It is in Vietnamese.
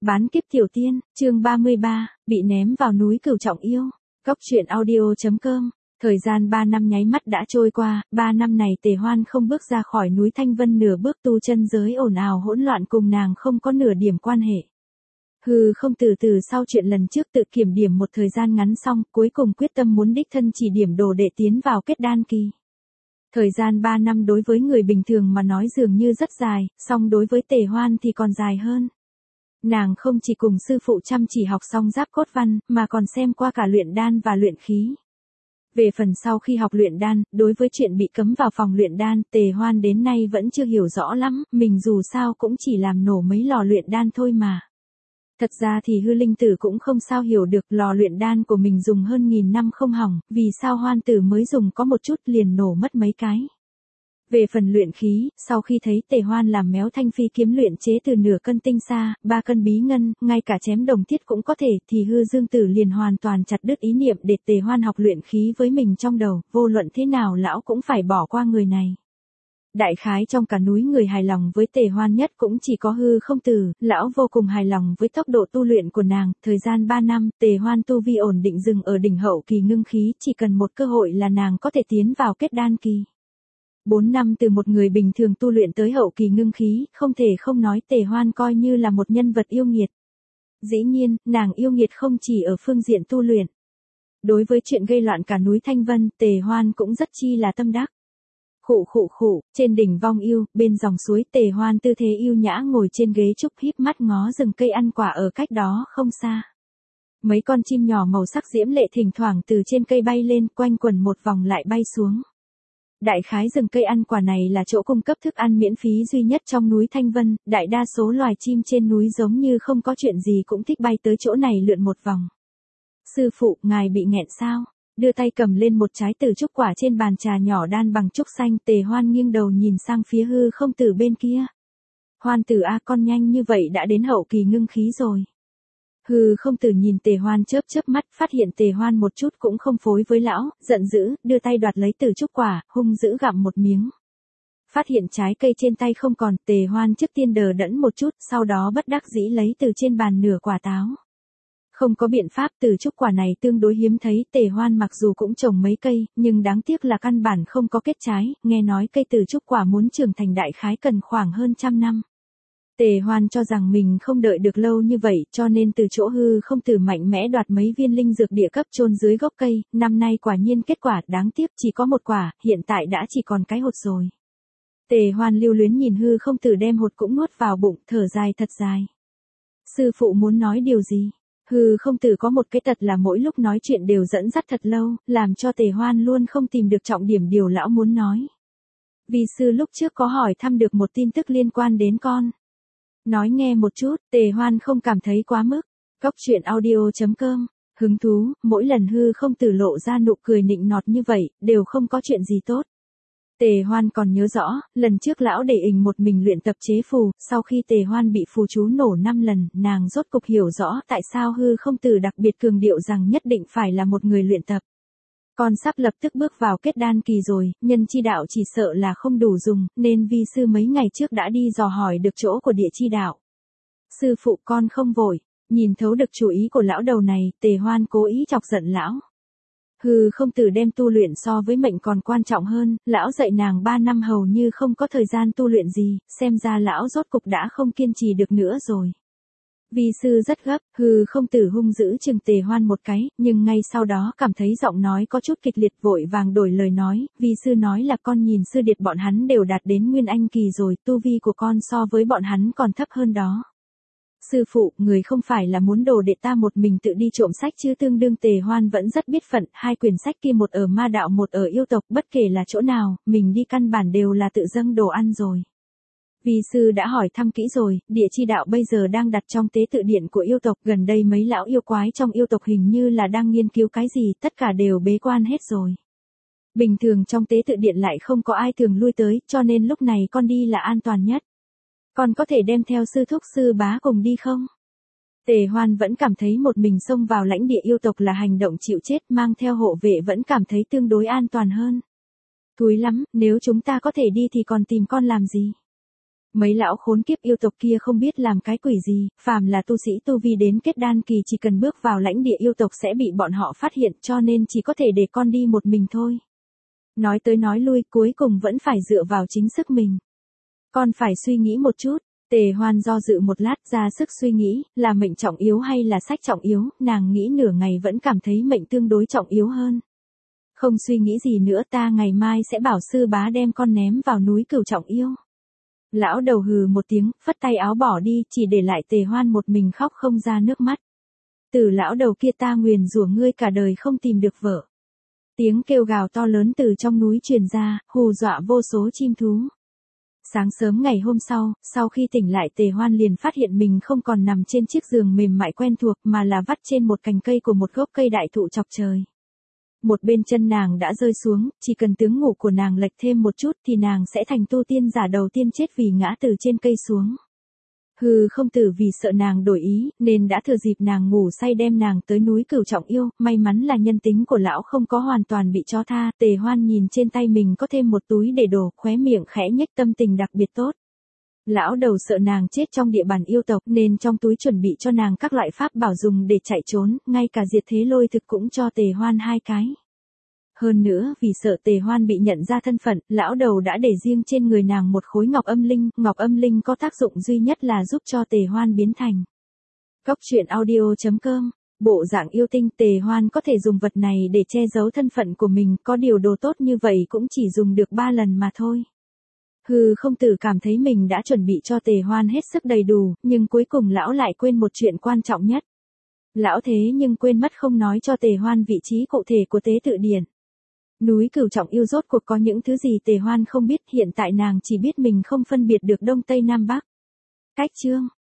Bán kiếp tiểu tiên, chương 33, bị ném vào núi Cửu Trọng yêu. Cốc truyện audio.com. Thời gian 3 năm nháy mắt đã trôi qua, 3 năm này Tề Hoan không bước ra khỏi núi Thanh Vân nửa bước, tu chân giới ồn ào hỗn loạn cùng nàng không có nửa điểm quan hệ. Không từ sau chuyện lần trước tự kiểm điểm một thời gian ngắn xong, cuối cùng quyết tâm muốn đích thân chỉ điểm đồ đệ tiến vào kết đan kỳ. Thời gian 3 năm đối với người bình thường mà nói dường như rất dài, song đối với Tề Hoan thì còn dài hơn. Nàng không chỉ cùng sư phụ chăm chỉ học xong giáp cốt văn, mà còn xem qua cả luyện đan và luyện khí. Về phần sau khi học luyện đan, đối với chuyện bị cấm vào phòng luyện đan, Tề Hoan đến nay vẫn chưa hiểu rõ lắm, mình dù sao cũng chỉ làm nổ mấy lò luyện đan thôi mà. Thật ra thì hư linh tử cũng không sao hiểu được, lò luyện đan của mình dùng hơn 1000 năm không hỏng, vì sao Hoan tử mới dùng có một chút liền nổ mất mấy cái. Về phần luyện khí, sau khi thấy Tề Hoan làm méo thanh phi kiếm luyện chế từ nửa cân tinh sa, 3 cân bí ngân, ngay cả chém đồng thiết cũng có thể, thì hư dương tử liền hoàn toàn chặt đứt ý niệm để Tề Hoan học luyện khí với mình trong đầu, vô luận thế nào lão cũng phải bỏ qua người này. Đại khái trong cả núi người hài lòng với Tề Hoan nhất cũng chỉ có hư không tử, lão vô cùng hài lòng với tốc độ tu luyện của nàng, thời gian 3 năm, Tề Hoan tu vi ổn định dừng ở đỉnh hậu kỳ ngưng khí, chỉ cần một cơ hội là nàng có thể tiến vào kết đan kỳ. 4 năm từ một người bình thường tu luyện tới hậu kỳ ngưng khí, không thể không nói Tề Hoan coi như là một nhân vật yêu nghiệt. Dĩ nhiên, nàng yêu nghiệt không chỉ ở phương diện tu luyện. Đối với chuyện gây loạn cả núi Thanh Vân, Tề Hoan cũng rất chi là tâm đắc. Khụ, trên đỉnh vong yêu, bên dòng suối, Tề Hoan tư thế yêu nhã ngồi trên ghế trúc híp mắt ngó rừng cây ăn quả ở cách đó không xa. Mấy con chim nhỏ màu sắc diễm lệ thỉnh thoảng từ trên cây bay lên, quanh quẩn một vòng lại bay xuống. Đại khái rừng cây ăn quả này là chỗ cung cấp thức ăn miễn phí duy nhất trong núi Thanh Vân, đại đa số loài chim trên núi giống như không có chuyện gì cũng thích bay tới chỗ này lượn một vòng. Sư phụ, ngài bị nghẹn sao? Đưa tay cầm lên một trái tử trúc quả trên bàn trà nhỏ đan bằng trúc xanh, Tề Hoan nghiêng đầu nhìn sang phía hư không tử bên kia. Hoan tử a, con nhanh như vậy đã đến hậu kỳ ngưng khí rồi. Hư không tử nhìn Tề Hoan chớp mắt, phát hiện Tề Hoan một chút cũng không phối với lão, giận dữ, đưa tay đoạt lấy tử trúc quả, hung dữ gặm một miếng. Phát hiện trái cây trên tay không còn, Tề Hoan trước tiên đờ đẫn một chút, sau đó bất đắc dĩ lấy từ trên bàn nửa quả táo. Không có biện pháp, tử trúc quả này tương đối hiếm thấy, Tề Hoan mặc dù cũng trồng mấy cây, nhưng đáng tiếc là căn bản không có kết trái, nghe nói cây tử trúc quả muốn trưởng thành đại khái cần khoảng hơn 100 năm. Tề Hoan cho rằng mình không đợi được lâu như vậy, cho nên từ chỗ hư không tử mạnh mẽ đoạt mấy viên linh dược địa cấp chôn dưới gốc cây, năm nay quả nhiên kết quả, đáng tiếc chỉ có một quả, hiện tại đã chỉ còn cái hột rồi. Tề Hoan lưu luyến nhìn hư không tử đem hột cũng nuốt vào bụng, thở dài thật dài. Sư phụ muốn nói điều gì? Hư không tử có một cái tật là mỗi lúc nói chuyện đều dẫn dắt thật lâu, làm cho Tề Hoan luôn không tìm được trọng điểm điều lão muốn nói. Vi sư lúc trước có hỏi thăm được một tin tức liên quan đến con. Nói nghe một chút, Tề Hoan không cảm thấy quá mức. Cốc truyện audio.com. Hứng thú, mỗi lần hư không tử lộ ra nụ cười nịnh nọt như vậy, đều không có chuyện gì tốt. Tề Hoan còn nhớ rõ, lần trước lão để ình một mình luyện tập chế phù, sau khi Tề Hoan bị phù chú nổ 5 lần, nàng rốt cục hiểu rõ tại sao hư không tử đặc biệt cường điệu rằng nhất định phải là một người luyện tập. Con sắp lập tức bước vào kết đan kỳ rồi, nhân chi đạo chỉ sợ là không đủ dùng, nên vi sư mấy ngày trước đã đi dò hỏi được chỗ của địa chi đạo. Sư phụ, con không vội, nhìn thấu được chủ ý của lão đầu này, Tề Hoan cố ý chọc giận lão. Hư không tử đem tu luyện so với mệnh còn quan trọng hơn, lão dạy nàng 3 năm hầu như không có thời gian tu luyện gì, xem ra lão rốt cục đã không kiên trì được nữa rồi. Vi sư rất gấp, hư không tử hung dữ chừng Tề Hoan một cái, nhưng ngay sau đó cảm thấy giọng nói có chút kịch liệt, vội vàng đổi lời nói, vi sư nói là con nhìn sư điệt bọn hắn đều đạt đến nguyên anh kỳ rồi, tu vi của con so với bọn hắn còn thấp hơn đó. Sư phụ, người không phải là muốn đồ đệ ta một mình tự đi trộm sách chứ? Tương đương Tề Hoan vẫn rất biết phận, 2 quyển sách kia một ở ma đạo một ở yêu tộc, bất kể là chỗ nào, mình đi căn bản đều là tự dâng đồ ăn rồi. Vi sư đã hỏi thăm kỹ rồi, địa chi đạo bây giờ đang đặt trong tế tự điện của yêu tộc, gần đây mấy lão yêu quái trong yêu tộc hình như là đang nghiên cứu cái gì, tất cả đều bế quan hết rồi. Bình thường trong tế tự điện lại không có ai thường lui tới, cho nên lúc này con đi là an toàn nhất. Con có thể đem theo sư thúc sư bá cùng đi không? Tề Hoan vẫn cảm thấy một mình xông vào lãnh địa yêu tộc là hành động chịu chết, mang theo hộ vệ vẫn cảm thấy tương đối an toàn hơn. Thúi lắm, nếu chúng ta có thể đi thì còn tìm con làm gì? Mấy lão khốn kiếp yêu tộc kia không biết làm cái quỷ gì, phàm là tu sĩ tu vi đến kết đan kỳ chỉ cần bước vào lãnh địa yêu tộc sẽ bị bọn họ phát hiện, cho nên chỉ có thể để con đi một mình thôi. Nói tới nói lui cuối cùng vẫn phải dựa vào chính sức mình. Con phải suy nghĩ một chút. Tề Hoan do dự một lát ra sức suy nghĩ, là mệnh trọng yếu hay là sách trọng yếu, nàng nghĩ nửa ngày vẫn cảm thấy mệnh tương đối trọng yếu hơn. Không suy nghĩ gì nữa, ta ngày mai sẽ bảo sư bá đem con ném vào núi Cửu Trọng Yêu. Lão đầu hừ một tiếng, phất tay áo bỏ đi, chỉ để lại Tề Hoan một mình khóc không ra nước mắt. Từ lão đầu kia, ta nguyền rủa ngươi cả đời không tìm được vợ. Tiếng kêu gào to lớn từ trong núi truyền ra, hù dọa vô số chim thú. Sáng sớm ngày hôm sau khi tỉnh lại Tề Hoan liền phát hiện mình không còn nằm trên chiếc giường mềm mại quen thuộc mà là vắt trên một cành cây của một gốc cây đại thụ chọc trời. Một bên chân nàng đã rơi xuống, chỉ cần tướng ngủ của nàng lệch thêm một chút thì nàng sẽ thành tu tiên giả đầu tiên chết vì ngã từ trên cây xuống. Hư không tử vì sợ nàng đổi ý, nên đã thừa dịp nàng ngủ say đem nàng tới núi Cửu Trọng Yêu, may mắn là nhân tính của lão không có hoàn toàn bị cho tha. Tề Hoan nhìn trên tay mình có thêm một túi để đồ, khóe miệng khẽ nhếch, tâm tình đặc biệt tốt. Lão đầu sợ nàng chết trong địa bàn yêu tộc nên trong túi chuẩn bị cho nàng các loại pháp bảo dùng để chạy trốn, ngay cả diệt thế lôi thực cũng cho Tề Hoan 2 cái. Hơn nữa, vì sợ Tề Hoan bị nhận ra thân phận, lão đầu đã để riêng trên người nàng một khối ngọc âm linh có tác dụng duy nhất là giúp cho Tề Hoan biến thành. Cóc truyện audio.com, bộ dạng yêu tinh Tề Hoan có thể dùng vật này để che giấu thân phận của mình, có điều đồ tốt như vậy cũng chỉ dùng được 3 lần mà thôi. Hư không tử cảm thấy mình đã chuẩn bị cho Tề Hoan hết sức đầy đủ, nhưng cuối cùng lão lại quên một chuyện quan trọng nhất. Lão thế nhưng quên mất không nói cho Tề Hoan vị trí cụ thể của tế tự điển. Núi Cửu Trọng Yêu rốt cuộc có những thứ gì Tề Hoan không biết, hiện tại nàng chỉ biết mình không phân biệt được Đông Tây Nam Bắc. Cách chương